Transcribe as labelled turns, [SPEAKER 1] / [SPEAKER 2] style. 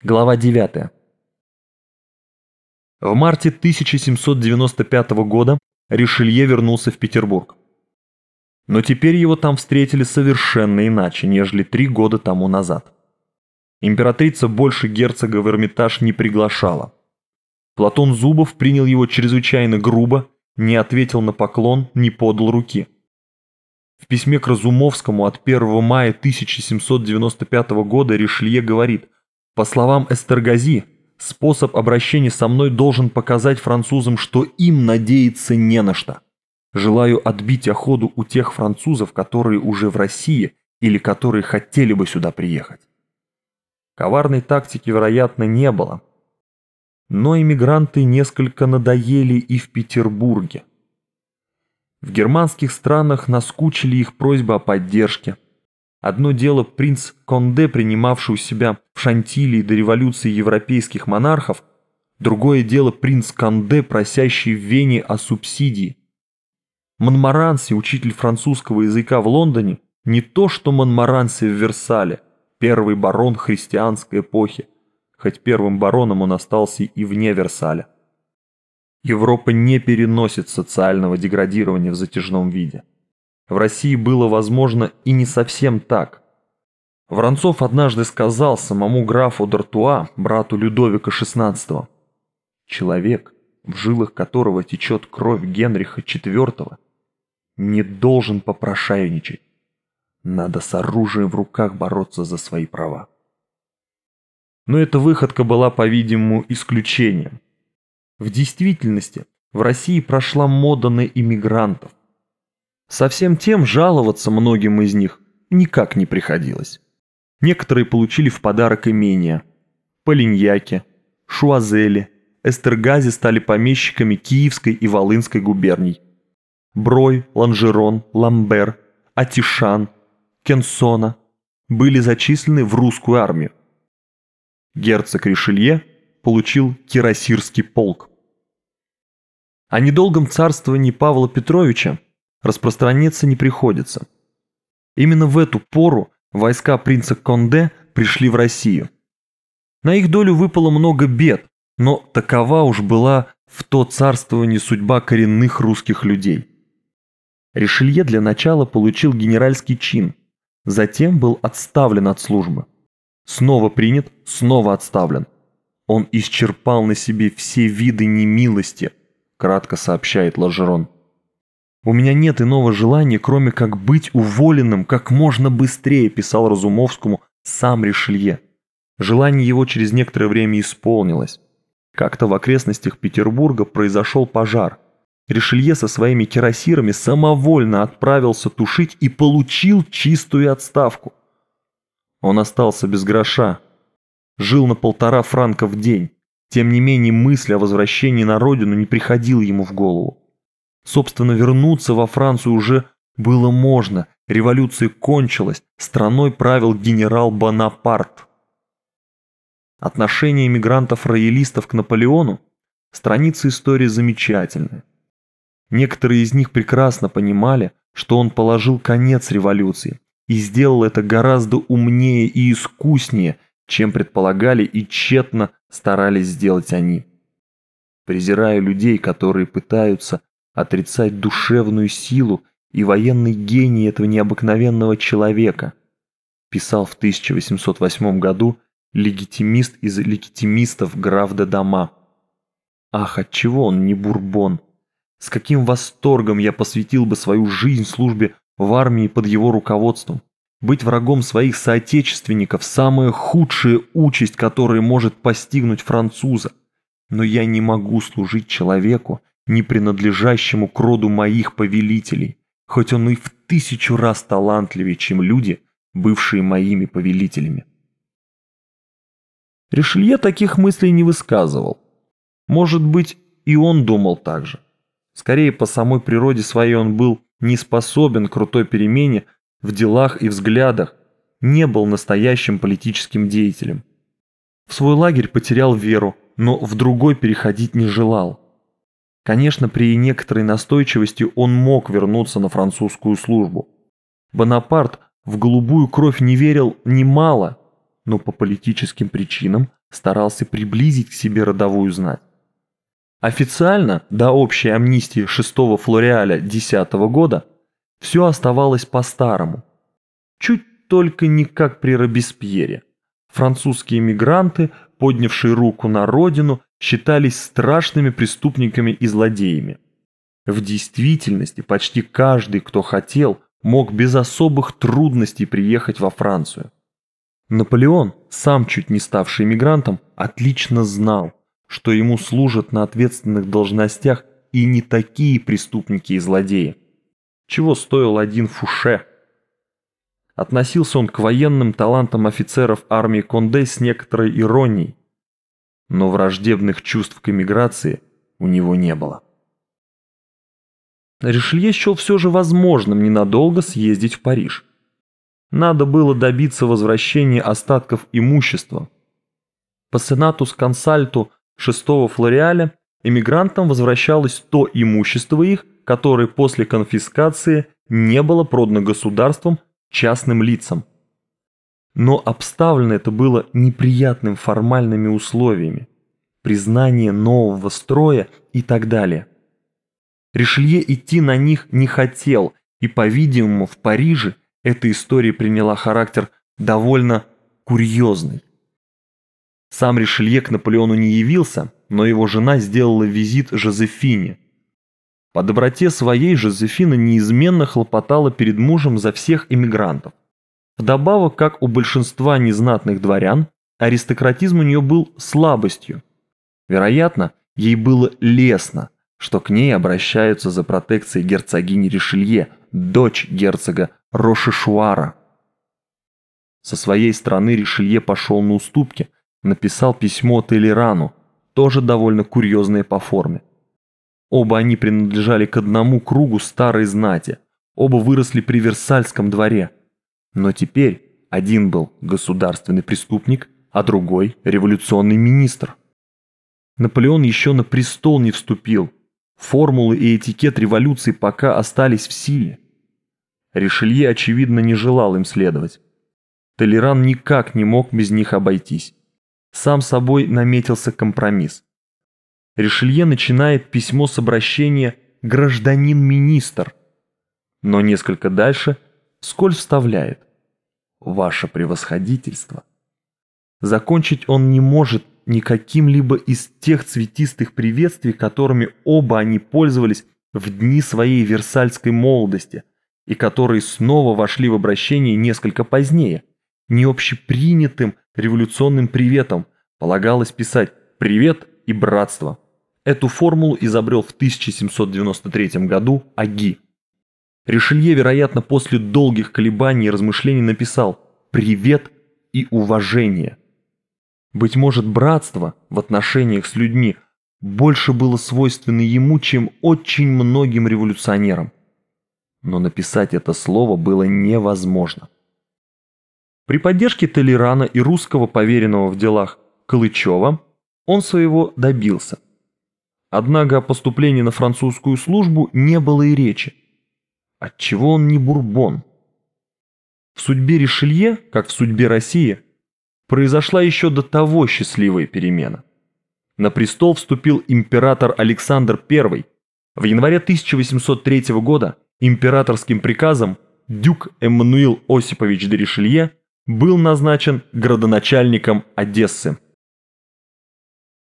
[SPEAKER 1] Глава 9. В марте 1795 года Ришелье вернулся в Петербург. Но теперь его там встретили совершенно иначе, нежели 3 года тому назад. Императрица больше герцога в Эрмитаж не приглашала. Платон Зубов принял его чрезвычайно грубо, не ответил на поклон, не подал руки. В письме к Разумовскому от 1 мая 1795 года Ришелье говорит: «По словам Эстергази, способ обращения со мной должен показать французам, что им надеяться не на что. Желаю отбить охоту у тех французов, которые уже в России или которые хотели бы сюда приехать». Коварной тактики, вероятно, не было. Но эмигранты несколько надоели и в Петербурге. В германских странах наскучили их просьбы о поддержке. Одно дело принц Конде, принимавший у себя в Шантилии до революции европейских монархов, другое дело принц Конде, просящий в Вене о субсидии. Монмаранси, учитель французского языка в Лондоне, не то что Монмаранси в Версале, первый барон христианской эпохи, хоть первым бароном он остался и вне Версаля. Европа не переносит социального деградирования в затяжном виде. В России было, возможно, и не совсем так. Воронцов однажды сказал самому графу д'Артуа, брату Людовика XVI: «Человек, в жилах которого течет кровь Генриха IV, не должен попрошайничать. Надо с оружием в руках бороться за свои права». Но эта выходка была, по-видимому, исключением. В действительности в России прошла мода на иммигрантов. Совсем тем жаловаться многим из них никак не приходилось. Некоторые получили в подарок имения. Полиньяки, Шуазели, Эстергази стали помещиками Киевской и Волынской губерний. Брой, Ланжерон, Ламбер, Атишан, Кенсона были зачислены в русскую армию. Герцог Ришелье получил кирасирский полк. О недолгом царствовании Павла Петровича распространяться не приходится. Именно в эту пору войска принца Конде пришли в Россию. На их долю выпало много бед, но такова уж была в то царствование судьба коренных русских людей. Ришелье для начала получил генеральский чин, затем был отставлен от службы. Снова принят, снова отставлен. Он исчерпал на себе все виды немилости, кратко сообщает Ланжерон. «У меня нет иного желания, кроме как быть уволенным как можно быстрее», писал Разумовскому сам Ришелье. Желание его через некоторое время исполнилось. Как-то в окрестностях Петербурга произошел пожар. Ришелье со своими кирасирами самовольно отправился тушить и получил чистую отставку. Он остался без гроша, жил на 1,5 франка в день. Тем не менее мысль о возвращении на родину не приходила ему в голову. Собственно, вернуться во Францию уже было можно, революция кончилась, страной правил генерал Бонапарт. Отношение эмигрантов-роялистов к Наполеону – страница истории замечательная. Некоторые из них прекрасно понимали, что он положил конец революции и сделал это гораздо умнее и искуснее, чем предполагали и тщетно старались сделать они. Презирая людей, которые пытаются отрицать душевную силу и военный гений этого необыкновенного человека, писал в 1808 году легитимист из легитимистов граф де Дама. Ах, отчего он не Бурбон? С каким восторгом я посвятил бы свою жизнь службе в армии под его руководством. Быть врагом своих соотечественников – самая худшая участь, которая может постигнуть француза. Но я не могу служить человеку, не принадлежащему к роду моих повелителей, хоть он и в 1000 раз талантливее, чем люди, бывшие моими повелителями. Ришелье таких мыслей не высказывал. Может быть, и он думал так же. Скорее, по самой природе своей он был не способен к крутой перемене в делах и взглядах, не был настоящим политическим деятелем. В свой лагерь потерял веру, но в другой переходить не желал. Конечно, при некоторой настойчивости он мог вернуться на французскую службу. Бонапарт в голубую кровь не верил немало, но по политическим причинам старался приблизить к себе родовую знать. Официально до общей амнистии 6 Флориаля 10 года все оставалось по-старому. Чуть только не как при Робеспьере. Французские эмигранты, поднявшие руку на родину, считались страшными преступниками и злодеями. В действительности почти каждый, кто хотел, мог без особых трудностей приехать во Францию. Наполеон, сам чуть не ставший эмигрантом, отлично знал, что ему служат на ответственных должностях и не такие преступники и злодеи. Чего стоил один Фуше? Относился он к военным талантам офицеров армии Конде с некоторой иронией, но враждебных чувств к эмиграции у него не было. Ришелье счел все же возможным ненадолго съездить в Париж. Надо было добиться возвращения остатков имущества. По сенатус консальту 6 Флориаля эмигрантам возвращалось то имущество их, которое после конфискации не было продано государством частным лицам. Но обставлено это было неприятным формальными условиями, признание нового строя и так далее. Ришелье идти на них не хотел, и, по-видимому, в Париже эта история приняла характер довольно курьезный. Сам Ришелье к Наполеону не явился, но его жена сделала визит Жозефине. По доброте своей Жозефина неизменно хлопотала перед мужем за всех эмигрантов. Вдобавок, как у большинства незнатных дворян, аристократизм у нее был слабостью. Вероятно, ей было лестно, что к ней обращаются за протекцией герцогини Ришелье, дочь герцога Рошешуара. Со своей стороны Ришелье пошел на уступки, написал письмо Толерану, тоже довольно курьезное по форме. Оба они принадлежали к одному кругу старой знати, оба выросли при Версальском дворе. Но теперь один был государственный преступник, а другой – революционный министр. Наполеон еще на престол не вступил, формулы и этикет революции пока остались в силе. Ришелье, очевидно, не желал им следовать. Толеран никак не мог без них обойтись. Сам собой наметился компромисс. Ришелье начинает письмо с обращения «гражданин-министр», но несколько дальше вскользь вставляет «Ваше превосходительство». Закончить он не может никаким-либо из тех цветистых приветствий, которыми оба они пользовались в дни своей версальской молодости и которые снова вошли в обращение несколько позднее. Не общепринятым революционным приветом полагалось писать «привет» и «братство». Эту формулу изобрел в 1793 году Аги. Ришелье, вероятно, после долгих колебаний и размышлений написал «привет» и «уважение». Быть может, братство в отношениях с людьми больше было свойственно ему, чем очень многим революционерам. Но написать это слово было невозможно. При поддержке Толерана и русского поверенного в делах Калычева он своего добился. Однако о поступлении на французскую службу не было и речи. Отчего он не Бурбон? В судьбе Ришелье, как в судьбе России, произошла еще до того счастливая перемена. На престол вступил император Александр I. В январе 1803 года императорским приказом дюк Эммануил Осипович де Ришелье был назначен градоначальником Одессы.